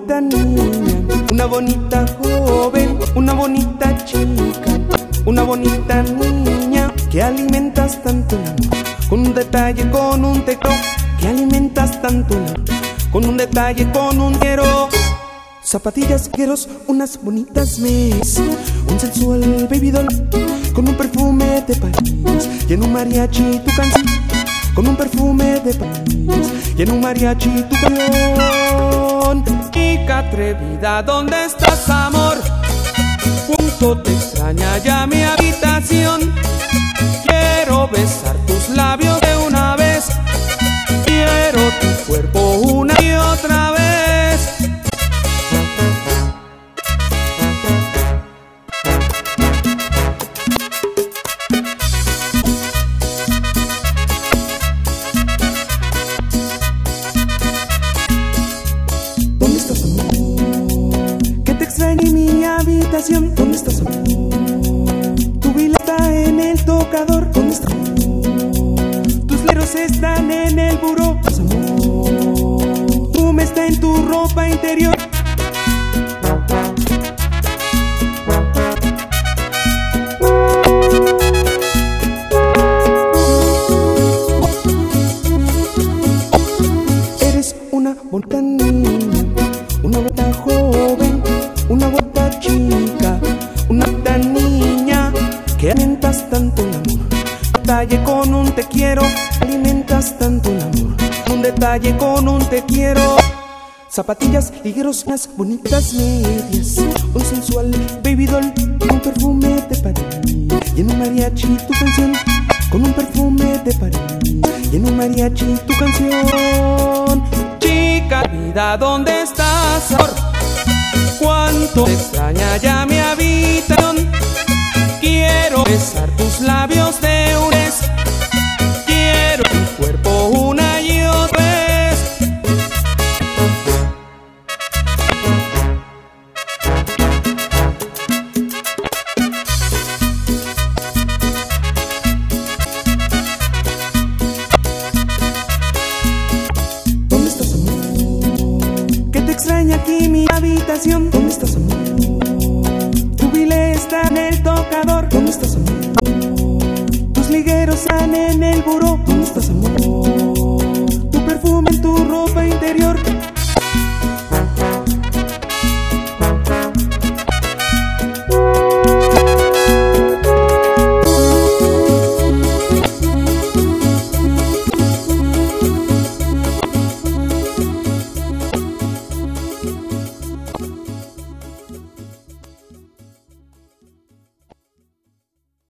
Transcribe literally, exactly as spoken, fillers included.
bonita niña, una bonita joven, una bonita chica, una bonita niña que alimentas tanto el amor, con un detalle, con un teclo, que alimentas tanto el amor, con un detalle, con un quiero. Zapatillas, quiros, unas bonitas mes, un sensual baby doll, con un perfume de París, y en un mariachi tu canción, con un perfume de París, y en un mariachi tu canción. Chica atrevida, ¿dónde estás, amor? Junto te extraña ya mi habitación. Quiero besar tus labios de una vez, quiero tu cuerpo una y otra vez. Extrañé mi habitación, ¿dónde estás, amor? Tu vela está en el tocador, ¿dónde estás, amor? Tus leros están en el buró, amor. Tu me está en tu ropa interior. Eres una bonita niña, una bonita joven, una bonita chica, una bonita niña que alimentas tanto el amor. Detalle con un te quiero, alimentas tanto el amor. Un detalle con un te quiero. Zapatillas, ligueros, unas bonitas medias, un sensual baby doll, un perfume de París, y en un mariachi tu canción, con un perfume de París, y en un mariachi tu canción. Chica, vida, ¿dónde estás, amor? Cuánto te extraña ya mi habitación. Quiero besar tus labios de una vez, quiero tu cuerpo una y otra vez. ¿Dónde estás, amor? ¿Qué te extraña aquí mi habitación? ¿Dónde estás, amor? Tu vile está en el tocador, ¿dónde estás, amor? Tus ligueros están en el buró, ¿dónde estás, amor? Tu perfume en tu ropa interior.